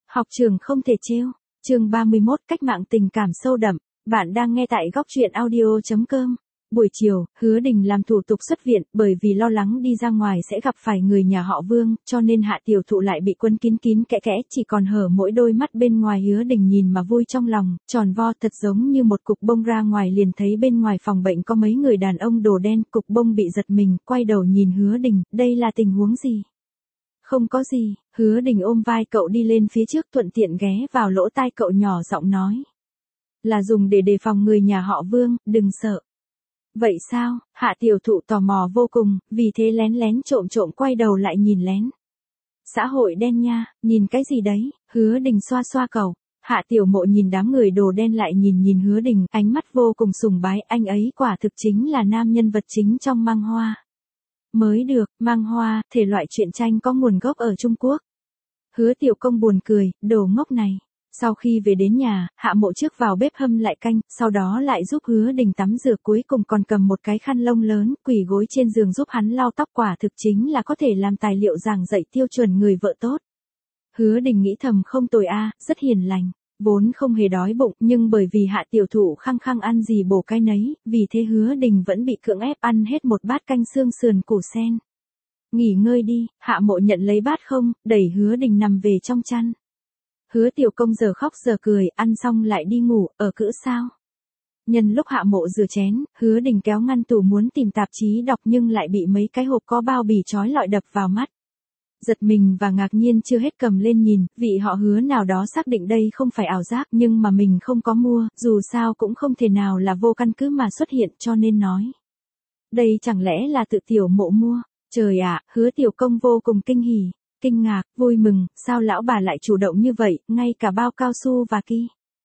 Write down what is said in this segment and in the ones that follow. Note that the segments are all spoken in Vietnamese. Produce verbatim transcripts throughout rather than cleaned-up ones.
Học trường không thể trêu. Chương ba mươi mốt, cách mạng tình cảm sâu đậm. Bạn đang nghe tại góc truyện audio chấm com. Buổi chiều, Hứa Đình làm thủ tục xuất viện, bởi vì lo lắng đi ra ngoài sẽ gặp phải người nhà họ Vương, cho nên Hạ Tiểu Thụ lại bị quấn kín kín kẽ kẽ, chỉ còn hở mỗi đôi mắt bên ngoài. Hứa Đình nhìn mà vui trong lòng, tròn vo thật giống như một cục bông. Ra ngoài liền thấy bên ngoài phòng bệnh có mấy người đàn ông đồ đen. Cục bông bị giật mình, quay đầu nhìn Hứa Đình, đây là tình huống gì? Không có gì. Hứa Đình ôm vai cậu đi lên phía trước, thuận tiện ghé vào lỗ tai cậu nhỏ giọng nói. Là dùng để đề phòng người nhà họ Vương, đừng sợ. Vậy sao? Hạ Tiểu Thụ tò mò vô cùng, vì thế lén lén trộm trộm quay đầu lại nhìn lén. Xã hội đen nha, nhìn cái gì đấy? Hứa Đình xoa xoa cầu. Hạ Tiểu Mộ nhìn đám người đồ đen lại nhìn nhìn Hứa Đình, ánh mắt vô cùng sùng bái, anh ấy quả thực chính là nam nhân vật chính trong mang hoa. Mới được, mang hoa, thể loại truyện tranh có nguồn gốc ở Trung Quốc. Hứa Tiểu Công buồn cười, đồ ngốc này. Sau khi về đến nhà, Hạ Mộ trước vào bếp hâm lại canh, sau đó lại giúp Hứa Đình tắm rửa, cuối cùng còn cầm một cái khăn lông lớn, quỳ gối trên giường giúp hắn lau tóc. Quả thực chính là có thể làm tài liệu giảng dạy tiêu chuẩn người vợ tốt. Hứa Đình nghĩ thầm không tồi a, rất hiền lành. Vốn không hề đói bụng, nhưng bởi vì Hạ Tiểu Thụ khăng khăng ăn gì bổ cái nấy, vì thế Hứa Đình vẫn bị cưỡng ép ăn hết một bát canh xương sườn củ sen. Nghỉ ngơi đi. Hạ Mộ nhận lấy bát không, đẩy Hứa Đình nằm về trong chăn. Hứa Tiểu Công giờ khóc giờ cười, ăn xong lại đi ngủ, ở cữ sao? Nhân lúc Hạ Mộ rửa chén, Hứa Đình kéo ngăn tủ muốn tìm tạp chí đọc nhưng lại bị mấy cái hộp có bao bì trói lọi đập vào mắt. Giật mình và ngạc nhiên chưa hết cầm lên nhìn, vị họ Hứa nào đó xác định đây không phải ảo giác, nhưng mà mình không có mua, dù sao cũng không thể nào là vô căn cứ mà xuất hiện, cho nên nói. Đây chẳng lẽ là tự Tiểu Mộ mua? Trời ạ, Hứa Tiểu Công vô cùng kinh hỉ, kinh ngạc, vui mừng, sao lão bà lại chủ động như vậy, ngay cả bao cao su và ki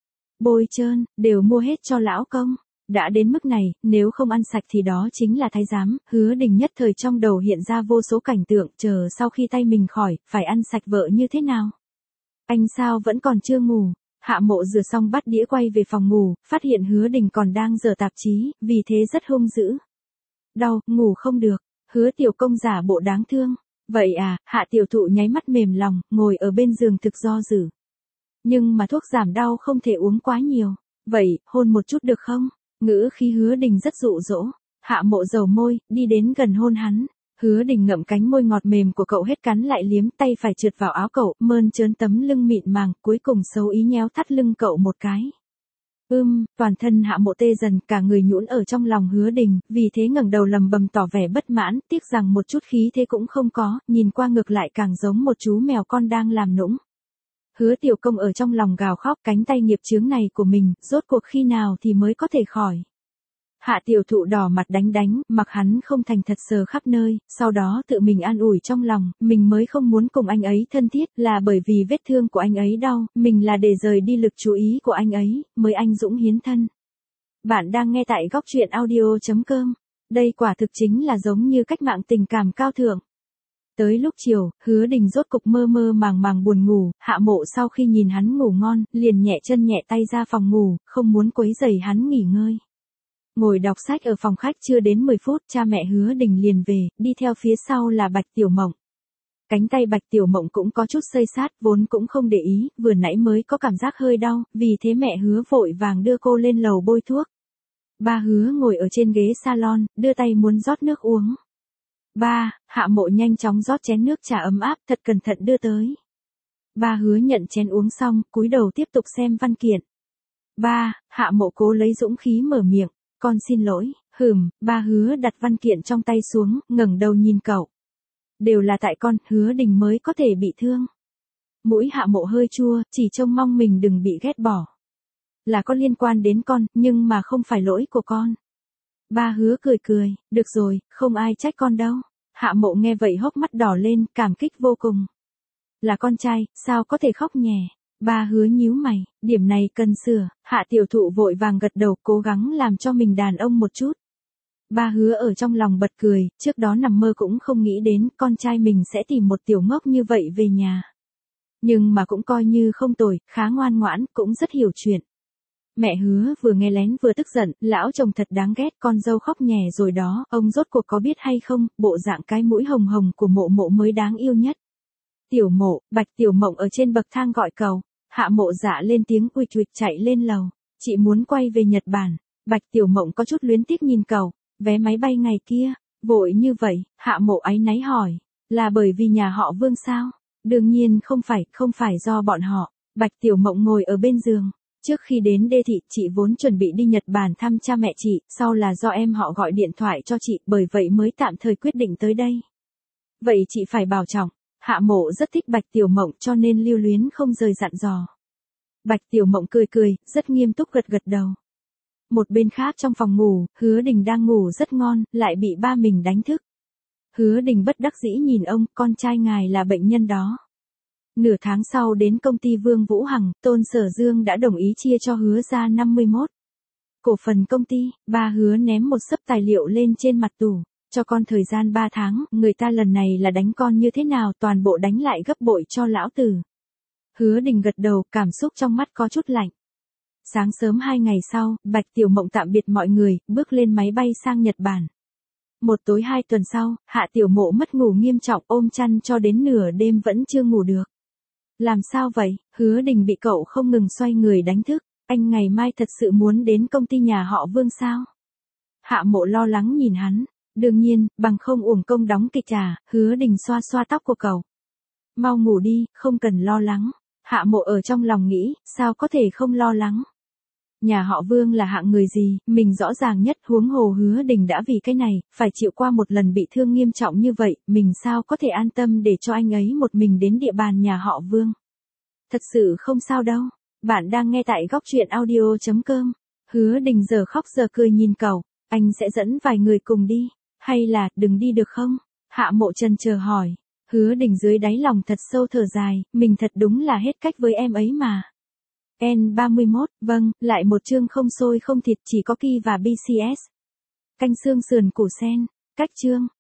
bôi trơn, đều mua hết cho lão công. Đã đến mức này, nếu không ăn sạch thì đó chính là thái giám. Hứa Đình nhất thời trong đầu hiện ra vô số cảnh tượng, chờ sau khi tay mình khỏi, phải ăn sạch vợ như thế nào. Anh sao vẫn còn chưa ngủ? Hạ Mộ rửa xong bát đĩa quay về phòng ngủ, phát hiện Hứa Đình còn đang dở tạp chí, vì thế rất hung dữ. Đau, ngủ không được. Hứa Tiểu Công giả bộ đáng thương. Vậy à? Hạ Tiểu Thụ nháy mắt mềm lòng, ngồi ở bên giường thực do dự. Nhưng mà thuốc giảm đau không thể uống quá nhiều. Vậy, hôn một chút được không? Ngữ khí Hứa Đình rất dụ dỗ. Hạ Mộ dầu môi, đi đến gần hôn hắn. Hứa Đình ngậm cánh môi ngọt mềm của cậu hết cắn lại liếm, tay phải trượt vào áo cậu, mơn trớn tấm lưng mịn màng, cuối cùng xấu ý nhéo thắt lưng cậu một cái. Ưm, toàn thân Hạ Mộ tê dần, cả người nhũn ở trong lòng Hứa Đình, vì thế ngẩng đầu lầm bầm tỏ vẻ bất mãn, tiếc rằng một chút khí thế cũng không có, nhìn qua ngược lại càng giống một chú mèo con đang làm nũng. Hứa Tiểu Công ở trong lòng gào khóc, cánh tay nghiệp chướng này của mình, rốt cuộc khi nào thì mới có thể khỏi. Hạ Tiểu Thụ đỏ mặt đánh đánh, mặc hắn không thành thật sờ khắp nơi, sau đó tự mình an ủi trong lòng, mình mới không muốn cùng anh ấy thân thiết, là bởi vì vết thương của anh ấy đau, mình là để rời đi lực chú ý của anh ấy, mới anh dũng hiến thân. Bạn đang nghe tại góc truyện audio chấm com. Đây quả thực chính là giống như cách mạng tình cảm cao thượng. Tới lúc chiều, Hứa Đình rốt cục mơ mơ màng màng buồn ngủ, Hạ Mộ sau khi nhìn hắn ngủ ngon, liền nhẹ chân nhẹ tay ra phòng ngủ, không muốn quấy rầy hắn nghỉ ngơi. Ngồi đọc sách ở phòng khách chưa đến mười phút, cha mẹ Hứa Đình liền về, đi theo phía sau là Bạch Tiểu Mộng. Cánh tay Bạch Tiểu Mộng cũng có chút xây sát, vốn cũng không để ý, vừa nãy mới có cảm giác hơi đau, vì thế mẹ Hứa vội vàng đưa cô lên lầu bôi thuốc. Ba Hứa ngồi ở trên ghế salon, đưa tay muốn rót nước uống. Ba, Hạ Mộ nhanh chóng rót chén nước trà ấm áp, thật cẩn thận đưa tới. Ba Hứa nhận chén uống xong, cúi đầu tiếp tục xem văn kiện. Ba, Hạ Mộ cố lấy dũng khí mở miệng, con xin lỗi. Hừm. Ba Hứa đặt văn kiện trong tay xuống, ngẩng đầu nhìn cậu. Đều là tại con, Hứa Đình mới có thể bị thương. Mũi Hạ Mộ hơi chua, chỉ trông mong mình đừng bị ghét bỏ. Là có liên quan đến con, nhưng mà không phải lỗi của con. Ba Hứa cười cười, được rồi, không ai trách con đâu. Hạ Mộ nghe vậy hốc mắt đỏ lên, cảm kích vô cùng. Là con trai, sao có thể khóc nhè. Ba Hứa nhíu mày, điểm này cần sửa. Hạ Tiểu Thụ vội vàng gật đầu, cố gắng làm cho mình đàn ông một chút. Ba Hứa ở trong lòng bật cười, trước đó nằm mơ cũng không nghĩ đến con trai mình sẽ tìm một tiểu ngốc như vậy về nhà. Nhưng mà cũng coi như không tồi, khá ngoan ngoãn, cũng rất hiểu chuyện. Mẹ Hứa vừa nghe lén vừa tức giận, lão chồng thật đáng ghét, con dâu khóc nhè rồi đó, ông rốt cuộc có biết hay không, bộ dạng cái mũi hồng hồng của Mộ Mộ mới đáng yêu nhất. Tiểu Mộ, Bạch Tiểu Mộng ở trên bậc thang gọi cầu. Hạ Mộ Dạ lên tiếng uịch uịch chạy lên lầu. Chị muốn quay về Nhật Bản. Bạch Tiểu Mộng có chút luyến tiếc nhìn cầu. Vé máy bay ngày kia. Vội như vậy, Hạ Mộ áy náy hỏi. Là bởi vì nhà họ Vương sao? Đương nhiên không phải, không phải do bọn họ. Bạch Tiểu Mộng ngồi ở bên giường. Trước khi đến đê thị, chị vốn chuẩn bị đi Nhật Bản thăm cha mẹ chị, sau là do em họ gọi điện thoại cho chị, bởi vậy mới tạm thời quyết định tới đây. Vậy chị phải bảo trọng. Hạ Mộ rất thích Bạch Tiểu Mộng cho nên lưu luyến không rời dặn dò. Bạch Tiểu Mộng cười cười, rất nghiêm túc gật gật đầu. Một bên khác trong phòng ngủ, Hứa Đình đang ngủ rất ngon, lại bị ba mình đánh thức. Hứa Đình bất đắc dĩ nhìn ông, con trai ngài là bệnh nhân đó. Nửa tháng sau đến công ty Vương Vũ Hằng, Tôn Sở Dương đã đồng ý chia cho Hứa ra năm mươi mốt cổ phần công ty. Ba Hứa ném một xấp tài liệu lên trên mặt tủ. Cho con thời gian ba tháng, người ta lần này là đánh con như thế nào toàn bộ đánh lại gấp bội cho lão tử. Hứa Đình gật đầu, cảm xúc trong mắt có chút lạnh. Sáng sớm hai ngày sau, Bạch Tiểu Mộng tạm biệt mọi người, bước lên máy bay sang Nhật Bản. Một tối hai tuần sau, Hạ Tiểu Mộ mất ngủ nghiêm trọng, ôm chăn cho đến nửa đêm vẫn chưa ngủ được. Làm sao vậy? Hứa Đình bị cậu không ngừng xoay người đánh thức. Anh ngày mai thật sự muốn đến công ty nhà họ Vương sao? Hạ Mộ lo lắng nhìn hắn. Đương nhiên, bằng không uổng công đóng kịch à. Hứa Đình xoa xoa tóc của cậu. Mau ngủ đi, không cần lo lắng. Hạ Mộ ở trong lòng nghĩ, sao có thể không lo lắng. Nhà họ Vương là hạng người gì, mình rõ ràng nhất, huống hồ Hứa Đình đã vì cái này, phải chịu qua một lần bị thương nghiêm trọng như vậy, mình sao có thể an tâm để cho anh ấy một mình đến địa bàn nhà họ Vương. Thật sự không sao đâu. Bạn đang nghe tại góc truyện audio chấm com. Hứa Đình giờ khóc giờ cười nhìn cậu, anh sẽ dẫn vài người cùng đi, hay là đừng đi được không? Hạ Mộ trần chờ hỏi. Hứa Đình dưới đáy lòng thật sâu thở dài, mình thật đúng là hết cách với em ấy mà. N ba mươi mốt, vâng, lại một chương không xôi không thịt, chỉ có Ki và bê xê ét. Canh xương sườn củ sen, cách chương.